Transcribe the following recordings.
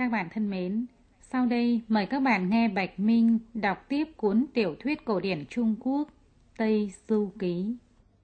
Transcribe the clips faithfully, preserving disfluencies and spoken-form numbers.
các bạn thân mến, sau đây mời các bạn nghe Bạch Minh đọc tiếp cuốn tiểu thuyết cổ điển Trung Quốc Tây Du Ký.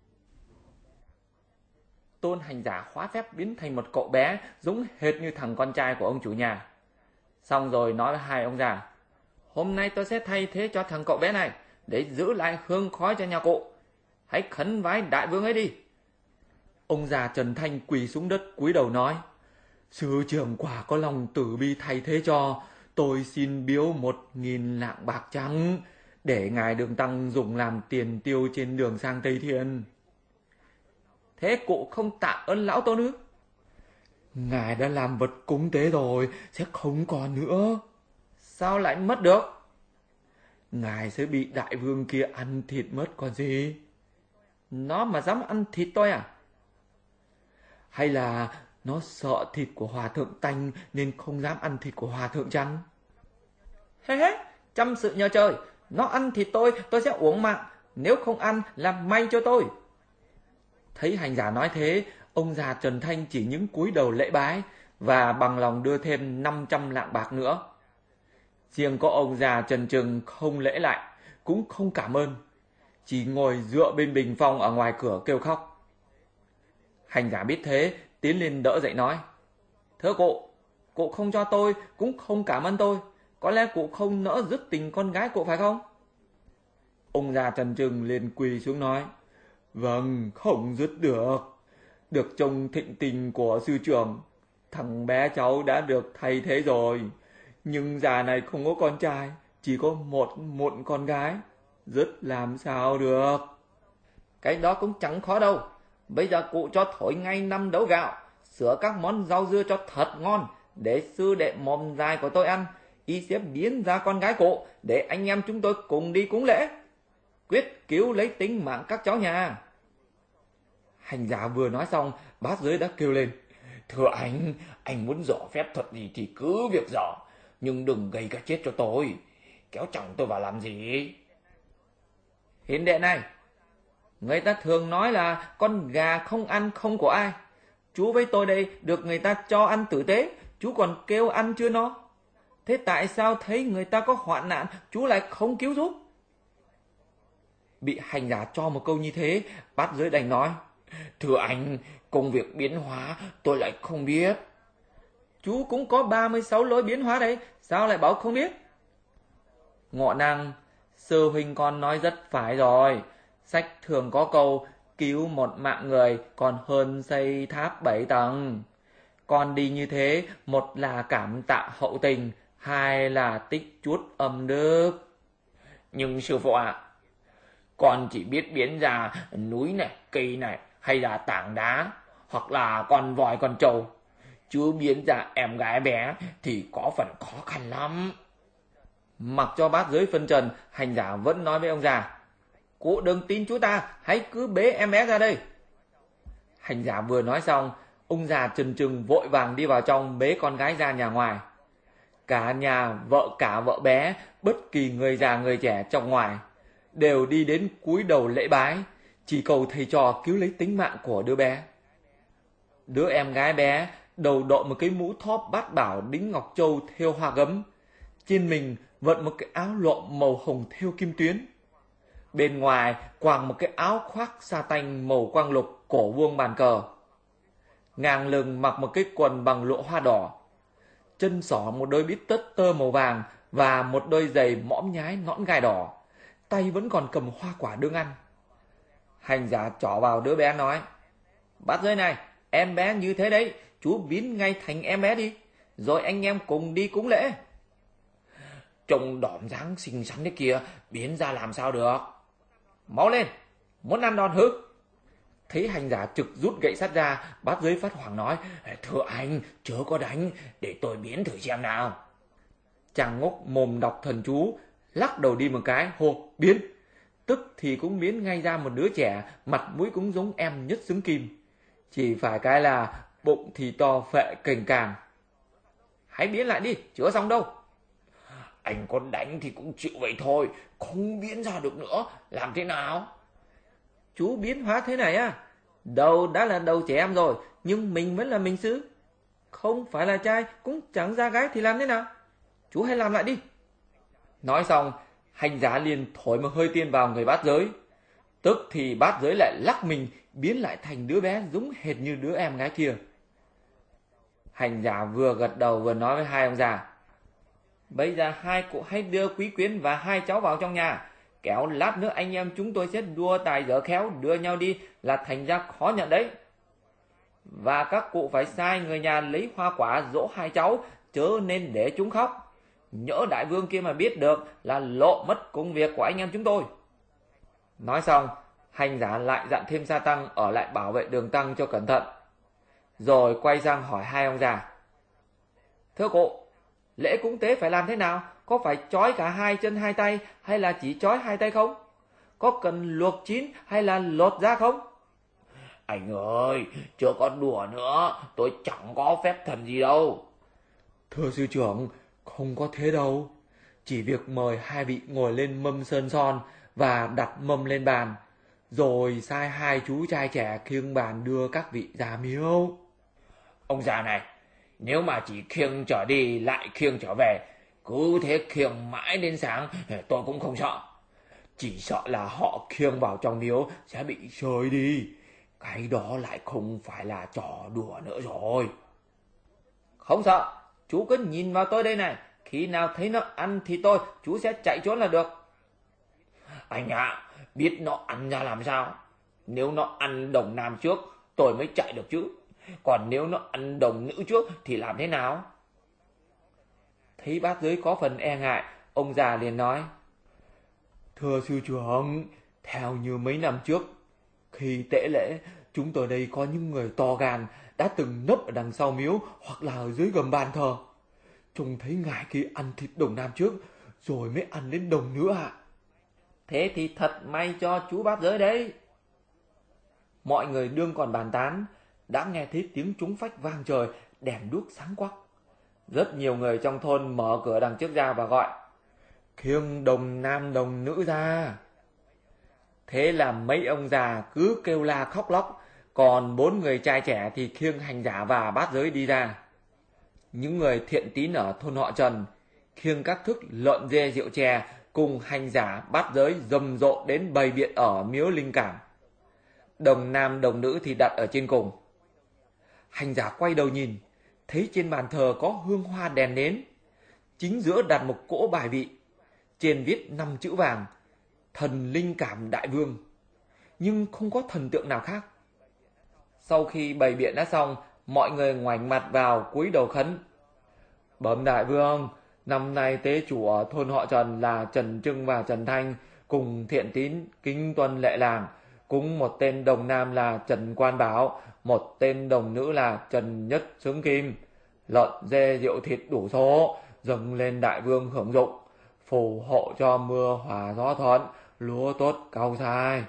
Tôn hành giả hóa phép biến thành một cậu bé giống hệt như thằng con trai của ông chủ nhà. Xong rồi nói với hai ông già: hôm nay tôi sẽ thay thế cho thằng cậu bé này để giữ lại hương khói cho nhà cụ. Hãy khấn vái đại vương ấy đi. Ông già Trần Thanh quỳ xuống đất cúi đầu nói: sư trưởng quả có lòng từ bi thay thế cho, tôi xin biếu một nghìn lạng bạc trắng để ngài Đường Tăng dùng làm tiền tiêu trên đường sang Tây Thiên. Thế cụ không tạ ơn lão Tôn ư? Ngài đã làm vật cúng tế rồi, sẽ không còn nữa. Sao lại mất được? Ngài sẽ bị đại vương kia ăn thịt mất còn gì. Nó mà dám ăn thịt tôi à? Hay là nó sợ thịt của hòa thượng tanh nên không dám ăn thịt của hòa thượng chăng? Hê hê, chăm sự nhờ trời. Nó ăn thịt tôi, tôi sẽ uống mạng. Nếu không ăn, làm may cho tôi. Thấy hành giả nói thế, ông già Trần Thanh chỉ những cúi đầu lễ bái và bằng lòng đưa thêm năm trăm lạng bạc nữa. Riêng có ông già Trần Trừng không lễ lại, cũng không cảm ơn, chỉ ngồi dựa bên bình phong ở ngoài cửa kêu khóc. Hành giả biết thế, tiến lên đỡ dậy nói: thưa cụ, cụ không cho tôi, cũng không cảm ơn tôi, có lẽ cụ không nỡ dứt tình con gái cụ phải không? Ông già Trần Trừng liền quỳ xuống nói: vâng, không dứt được. Được trông thịnh tình của sư trưởng, thằng bé cháu đã được thay thế rồi. Nhưng già này không có con trai, chỉ có một một con gái, dứt làm sao được. Cái đó cũng chẳng khó đâu. Bây giờ cụ cho thổi ngay năm đấu gạo, sửa các món rau dưa cho thật ngon, để sư đệ mồm dài của tôi ăn. Y sẽ biến ra con gái cụ, để anh em chúng tôi cùng đi cúng lễ, quyết cứu lấy tính mạng các cháu nhà. Hành giả vừa nói xong, bát giới đã kêu lên: thưa anh, anh muốn dò phép thuật gì thì cứ việc dò, nhưng đừng gây cái chết cho tôi, kéo chồng tôi vào làm gì. Hiền đệ này, người ta thường nói là con gà không ăn không của ai. Chú với tôi đây được người ta cho ăn tử tế, chú còn kêu ăn chưa no. Thế tại sao thấy người ta có hoạn nạn, chú lại không cứu giúp? Bị hành giả cho một câu như thế, bát giới đành nói: thưa anh, công việc biến hóa tôi lại không biết. Chú cũng có ba mươi sáu lối biến hóa đấy, sao lại bảo không biết? Ngọ Năng, sư huynh con nói rất phải rồi. Sách thường có câu cứu một mạng người còn hơn xây tháp bảy tầng. Con đi như thế, một là cảm tạ hậu tình, hai là tích chút âm đức. Nhưng sư phụ ạ, à, con chỉ biết biến ra núi này, cây này, hay là tảng đá, hoặc là con voi con trâu. Chứ biến ra em gái bé thì có phần khó khăn lắm. Mặc cho bát giới phân trần, hành giả vẫn nói với ông già: cụ đừng tin chú ta, hãy cứ bế em bé ra đây. Hành giả vừa nói xong, ông già Trần Trừng vội vàng đi vào trong bế con gái ra nhà ngoài. Cả nhà, vợ cả vợ bé, bất kỳ người già người trẻ trong ngoài, đều đi đến cúi đầu lễ bái, chỉ cầu thầy trò cứu lấy tính mạng của đứa bé. Đứa em gái bé đầu đội một cái mũ thóp bát bảo đính ngọc châu thêu hoa gấm, trên mình vận một cái áo lụa màu hồng thêu kim tuyến, bên ngoài quàng một cái áo khoác sa tanh màu quang lục cổ vuông bàn cờ, ngang lưng mặc một cái quần bằng lụa hoa đỏ, chân xỏ một đôi bít tất tơ màu vàng và một đôi giày mõm nhái nõn gai đỏ, tay vẫn còn cầm hoa quả đương ăn. Hành giả trỏ vào đứa bé nói: bát giới này, em bé như thế đấy, chú biến ngay thành em bé đi, rồi anh em cùng đi cúng lễ. Trông đỏm dáng xinh xắn thế kia, biến ra làm sao được. Máu lên, muốn ăn đòn hứ? Thấy hành giả trực rút gậy sắt ra, bát giới phát hoảng nói: thưa anh, chớ có đánh, để tôi biến thử xem nào. Chàng ngốc mồm đọc thần chú, lắc đầu đi một cái, hô biến. Tức thì cũng biến ngay ra một đứa trẻ, mặt mũi cũng giống em nhất xứng kim, chỉ phải cái là bụng thì to phệ cành càng. Hãy biến lại đi, chưa xong đâu. Anh có đánh thì cũng chịu vậy thôi, không biến ra được nữa, làm thế nào? Chú biến hóa thế này à? Đầu đã là đầu trẻ em rồi, nhưng mình vẫn là mình xứ. Không phải là trai cũng chẳng ra gái thì làm thế nào? Chú hãy làm lại đi. Nói xong, hành giả liền thổi một hơi tiên vào người bát giới. Tức thì bát giới lại lắc mình biến lại thành đứa bé giống hệt như đứa em gái kia. Hành giả vừa gật đầu vừa nói với hai ông già: Bây giờ hai cụ hãy đưa quý quyến và hai cháu vào trong nhà. Kéo lát nữa anh em chúng tôi sẽ đua tài dở khéo đưa nhau đi là thành ra khó nhận đấy. Và các cụ phải sai người nhà lấy hoa quả dỗ hai cháu, chớ nên để chúng khóc. Nhỡ đại vương kia mà biết được là lộ mất công việc của anh em chúng tôi. Nói xong, hành giả lại dặn thêm Sa Tăng ở lại bảo vệ đường tăng cho cẩn thận. Rồi quay sang hỏi hai ông già: Thưa cụ, lễ cúng tế phải làm thế nào? Có phải trói cả hai chân hai tay hay là chỉ trói hai tay không? Có cần luộc chín hay là lột ra không? Anh ơi, chưa có đùa nữa, tôi chẳng có phép thần gì đâu. Thưa sư trưởng, không có thế đâu. Chỉ việc mời hai vị ngồi lên mâm sơn son và đặt mâm lên bàn, rồi sai hai chú trai trẻ khiêng bàn đưa các vị ra miếu. Ông già này, nếu mà chỉ khiêng trở đi lại khiêng trở về, cứ thế khiêng mãi đến sáng, tôi cũng không sợ. Chỉ sợ là họ khiêng vào trong miếu sẽ bị rơi đi. Cái đó lại không phải là trò đùa nữa rồi. Không sợ, chú cứ nhìn vào tôi đây này. Khi nào thấy nó ăn thì tôi, chú sẽ chạy trốn là được. Anh ạ, à, biết nó ăn ra làm sao? Nếu nó ăn đồng nam trước, tôi mới chạy được chứ. Còn nếu nó ăn đồng nữ trước thì làm thế nào? Thấy bát giới có phần e ngại, ông già liền nói: Thưa sư trưởng, theo như mấy năm trước, khi tễ lễ, chúng tôi đây có những người to gan đã từng nấp ở đằng sau miếu hoặc là ở dưới gầm bàn thờ. Trông thấy ngài kia ăn thịt đồng nam trước, rồi mới ăn đến đồng nữa ạ. À. Thế thì thật may cho chú bát giới đấy. Mọi người đương còn bàn tán, đã nghe thấy tiếng trống phách vang trời, đèn đuốc sáng quắc. Rất nhiều người trong thôn mở cửa đằng trước ra và gọi: Khiêng đồng nam đồng nữ ra. Thế là mấy ông già cứ kêu la khóc lóc, còn bốn người trai trẻ thì khiêng hành giả và bát giới đi ra. Những người thiện tín ở thôn họ Trần khiêng các thức lợn dê rượu chè cùng hành giả bát giới rầm rộ đến bày biện ở miếu linh cảm. Đồng nam đồng nữ thì đặt ở trên cùng. Hành giả quay đầu nhìn, thấy trên bàn thờ có hương hoa đèn nến. Chính giữa đặt một cỗ bài vị, trên viết năm chữ vàng: Thần linh cảm đại vương, nhưng không có thần tượng nào khác. Sau khi bày biện đã xong, mọi người ngoảnh mặt vào cúi đầu khấn: Bẩm đại vương, năm nay tế chủ ở thôn họ Trần là Trần Trưng và Trần Thanh cùng thiện tín kính tuân lệ làng, cúng một tên đồng nam là Trần Quan Bảo, một tên đồng nữ là Trần Nhất Xướng Kim. Lợn dê rượu thịt đủ số, dâng lên đại vương hưởng dụng, phù hộ cho mưa hòa gió thuận, lúa tốt cao sai.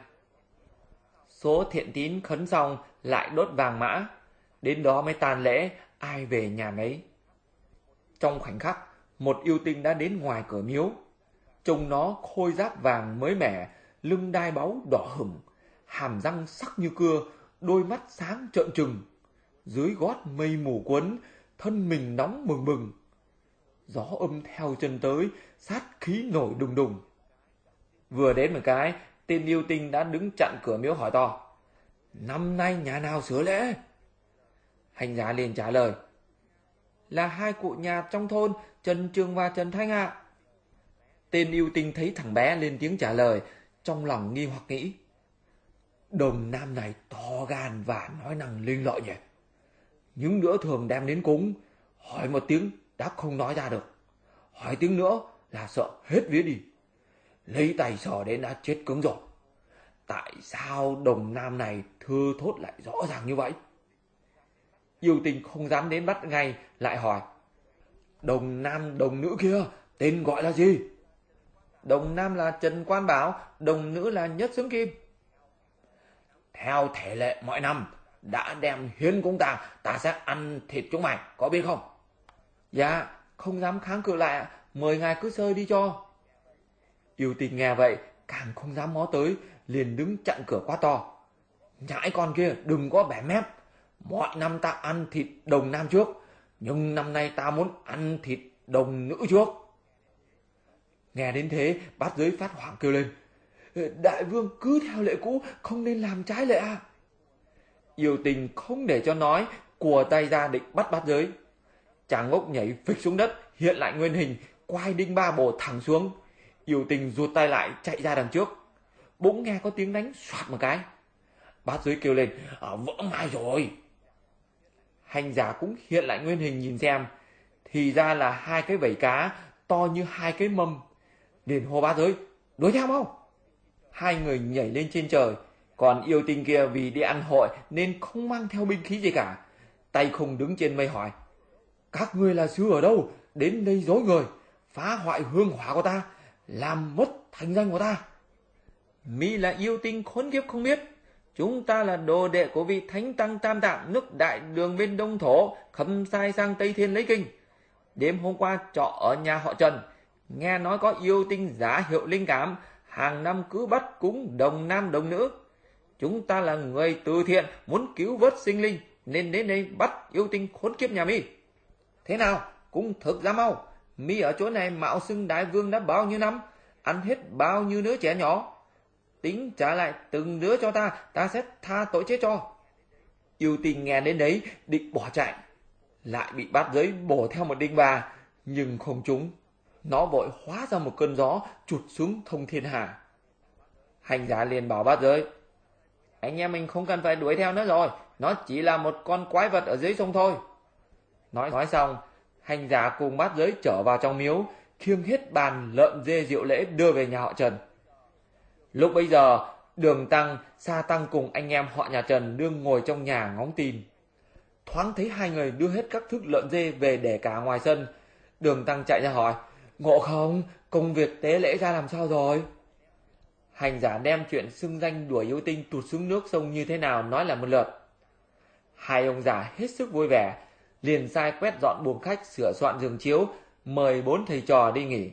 Số thiện tín khấn xong lại đốt vàng mã, đến đó mới tàn lễ, ai về nhà nấy. Trong khoảnh khắc, một yêu tinh đã đến ngoài cửa miếu. Trông nó khôi giáp vàng mới mẻ, lưng đai báu đỏ hửng, hàm răng sắc như cưa, đôi mắt sáng trợn trừng. Dưới gót mây mù quấn, thân mình nóng bừng bừng. Gió âm theo chân tới, sát khí nổi đùng đùng. Vừa đến một cái, tên yêu tinh đã đứng chặn cửa miếu hỏi to: Năm nay nhà nào sửa lễ? Hành giả liền trả lời: Là hai cụ nhà trong thôn, Trần Trường và Trần Thanh ạ. À. Tên yêu tinh thấy thằng bé lên tiếng trả lời, trong lòng nghi hoặc nghĩ: Đồng nam này to gan và nói năng linh lợi nhỉ. Những bữa thường đem đến cúng, hỏi một tiếng đã không nói ra được, hỏi tiếng nữa là sợ hết vía đi. Lấy tay sờ đến đã chết cứng rồi. Tại sao đồng nam này thưa thốt lại rõ ràng như vậy? Yêu tinh không dám đến bắt ngay, lại hỏi: Đồng nam đồng nữ kia tên gọi là gì? Đồng nam là Trần Quan Bảo, đồng nữ là Nhất Xướng Kim. Theo thể lệ mọi năm, đã đem hiến cúng ta, ta sẽ ăn thịt chúng mày, có biết không? Dạ, không dám kháng cự lại, mời ngài cứ sơi đi cho. Yêu tinh nghe vậy, càng không dám mó tới, liền đứng chặn cửa quá to: Nhãi con kia đừng có bẻ mép, mọi năm ta ăn thịt đồng nam trước, nhưng năm nay ta muốn ăn thịt đồng nữ trước. Nghe đến thế, bát giới phát hoảng kêu lên: Đại vương cứ theo lệ cũ, không nên làm trái lệ à. Yêu Tinh không để cho nói, cùa tay ra định bắt bát giới. Chàng ngốc nhảy phịch xuống đất, hiện lại nguyên hình, quay đinh ba bổ thẳng xuống. Yêu Tinh rụt tay lại chạy ra đằng trước. Bỗng nghe có tiếng đánh xoạt một cái. Bát giới kêu lên: à, vỡ mai rồi. Hành giả cũng hiện lại nguyên hình nhìn xem, thì ra là hai cái vảy cá to như hai cái mâm. Liền hô bát giới: đuổi theo mau. Hai người nhảy lên trên trời. Còn Yêu Tinh kia vì đi ăn hội nên không mang theo binh khí gì cả, tay không đứng trên mây hỏi: các ngươi là sư ở đâu, đến đây dối người, phá hoại hương hỏa của ta, làm mất thành danh của ta? Mi là yêu tinh khốn kiếp không biết, chúng ta là đồ đệ của vị thánh tăng Tam Tạng nước Đại Đường bên Đông Thổ, khâm sai sang Tây Thiên lấy kinh. Đêm hôm qua trọ ở nhà họ Trần, nghe nói có yêu tinh giả hiệu linh cảm, hàng năm cứ bắt cúng đồng nam đồng nữ. Chúng ta là người từ thiện, muốn cứu vớt sinh linh, nên đến đây bắt yêu tinh khốn kiếp nhà mi. Thế nào, cũng thực ra mau, mi ở chỗ này mạo xưng đại vương đã bao nhiêu năm, ăn hết bao nhiêu đứa trẻ nhỏ, tính trả lại từng đứa cho ta, ta sẽ tha tội chết cho. Yêu tinh nghe đến đấy định bỏ chạy, lại bị bát giới bổ theo một đinh ba, nhưng không trúng. Nó vội hóa ra một cơn gió trụt xuống thông thiên hà. Hành giả liền bảo bát giới: anh em mình không cần phải đuổi theo nữa rồi, nó chỉ là một con quái vật ở dưới sông thôi. Nói nói xong, hành giả cùng bát giới trở vào trong miếu, khiêng hết bàn lợn dê rượu lễ đưa về nhà họ Trần. Lúc bấy giờ, Đường Tăng, Sa Tăng cùng anh em họ nhà Trần đương ngồi trong nhà ngóng tin. Thoáng thấy hai người đưa hết các thức lợn dê về để cả ngoài sân. Đường Tăng chạy ra hỏi: ngộ không, công việc tế lễ ra làm sao rồi? Hành giả đem chuyện xưng danh đuổi yêu tinh tụt xuống nước sông như thế nào nói là một lượt. Hai ông già hết sức vui vẻ, liền sai quét dọn buồng khách, sửa soạn giường chiếu, mời bốn thầy trò đi nghỉ.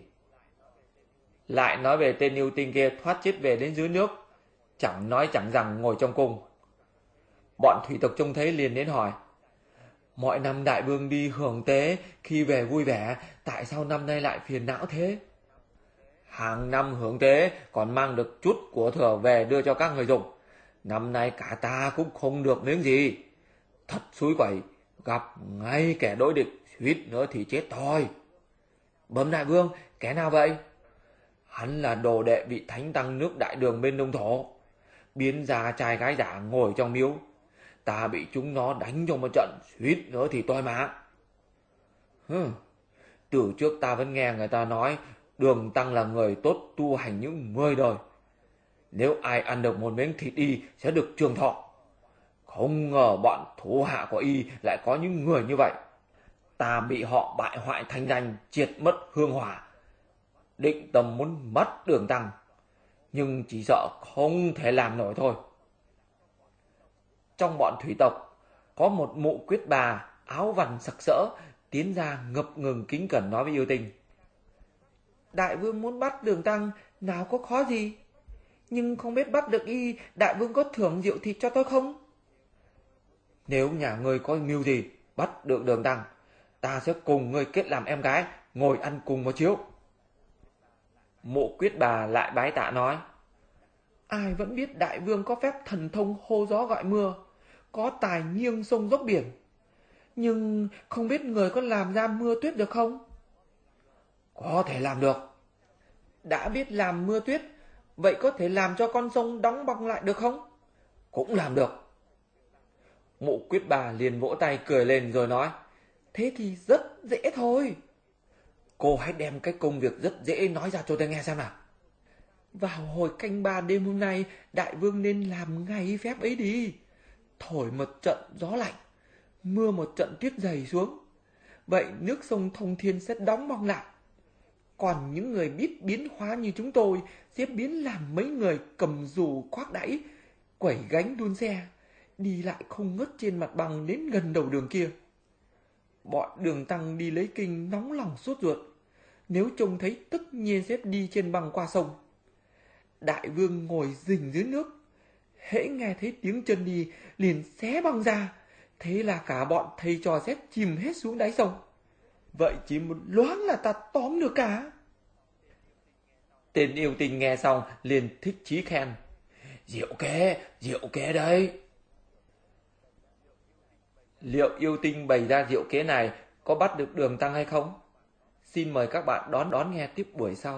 Lại nói về tên yêu tinh kia thoát chết về đến dưới nước, chẳng nói chẳng rằng ngồi trong cung. Bọn thủy tộc trông thấy liền đến hỏi: mọi năm đại vương đi hưởng tế, khi về vui vẻ, tại sao năm nay lại phiền não thế? Hàng năm hưởng tế còn mang được chút của thừa về đưa cho các người dùng, năm nay cả ta cũng không được miếng gì. Thật xúi quẩy, gặp ngay kẻ đối địch, suýt nữa thì chết thôi. Bẩm đại vương, kẻ nào vậy? Hắn là đồ đệ vị thánh tăng nước Đại Đường bên Đông Thổ, biến ra trai gái giả ngồi trong miếu. Ta bị chúng nó đánh cho một trận, suýt nữa thì toi mạng. Hừ, từ trước ta vẫn nghe người ta nói Đường Tăng là người tốt tu hành những mười đời. Nếu ai ăn được một miếng thịt y sẽ được trường thọ. Không ngờ bọn thủ hạ của y lại có những người như vậy. Ta bị họ bại hoại thanh danh, triệt mất hương hỏa. Định tâm muốn mất Đường Tăng, nhưng chỉ sợ không thể làm nổi thôi. Trong bọn thủy tộc, có một mụ quyết bà áo vằn sặc sỡ tiến ra ngập ngừng kính cẩn nói với yêu tinh: đại vương muốn bắt Đường Tăng, nào có khó gì, nhưng không biết bắt được y, đại vương có thưởng rượu thịt cho tôi không? Nếu nhà ngươi có mưu gì bắt được Đường Tăng, ta sẽ cùng ngươi kết làm em gái, ngồi ăn cùng một chiếu. Mụ quyết bà lại bái tạ nói: ai vẫn biết đại vương có phép thần thông hô gió gọi mưa, có tài nghiêng sông dốc biển, nhưng không biết người có làm ra mưa tuyết được không? Có thể làm được. Đã biết làm mưa tuyết, vậy có thể làm cho con sông đóng băng lại được không? Cũng làm được. Mụ quyết bà liền vỗ tay cười lên rồi nói: thế thì rất dễ thôi. Cô hãy đem cái công việc rất dễ nói ra cho tôi nghe xem nào. Vào hồi canh ba đêm hôm nay, đại vương nên làm ngay phép ấy đi. Thổi một trận gió lạnh, mưa một trận tuyết dày xuống, vậy nước sông Thông Thiên sẽ đóng băng lại. Còn những người biết biến hóa như chúng tôi sẽ biến làm mấy người cầm dù khoác đẩy, quẩy gánh đun xe, đi lại không ngớt trên mặt bằng đến gần đầu đường kia. Bọn Đường Tăng đi lấy kinh nóng lòng sốt ruột, nếu trông thấy tất nhiên sẽ đi trên băng qua sông. Đại vương ngồi rình dưới nước, hễ nghe thấy tiếng chân đi liền xé băng ra, Thế là cả bọn thầy trò Z chìm hết xuống đáy sông. Vậy chỉ một loáng là ta tóm được cả. Tên yêu tinh nghe xong liền thích chí khen. Diệu kế, diệu kế đấy. Liệu yêu tinh bày ra diệu kế này có bắt được Đường Tăng hay không? Xin mời các bạn đón đón nghe tiếp buổi sau.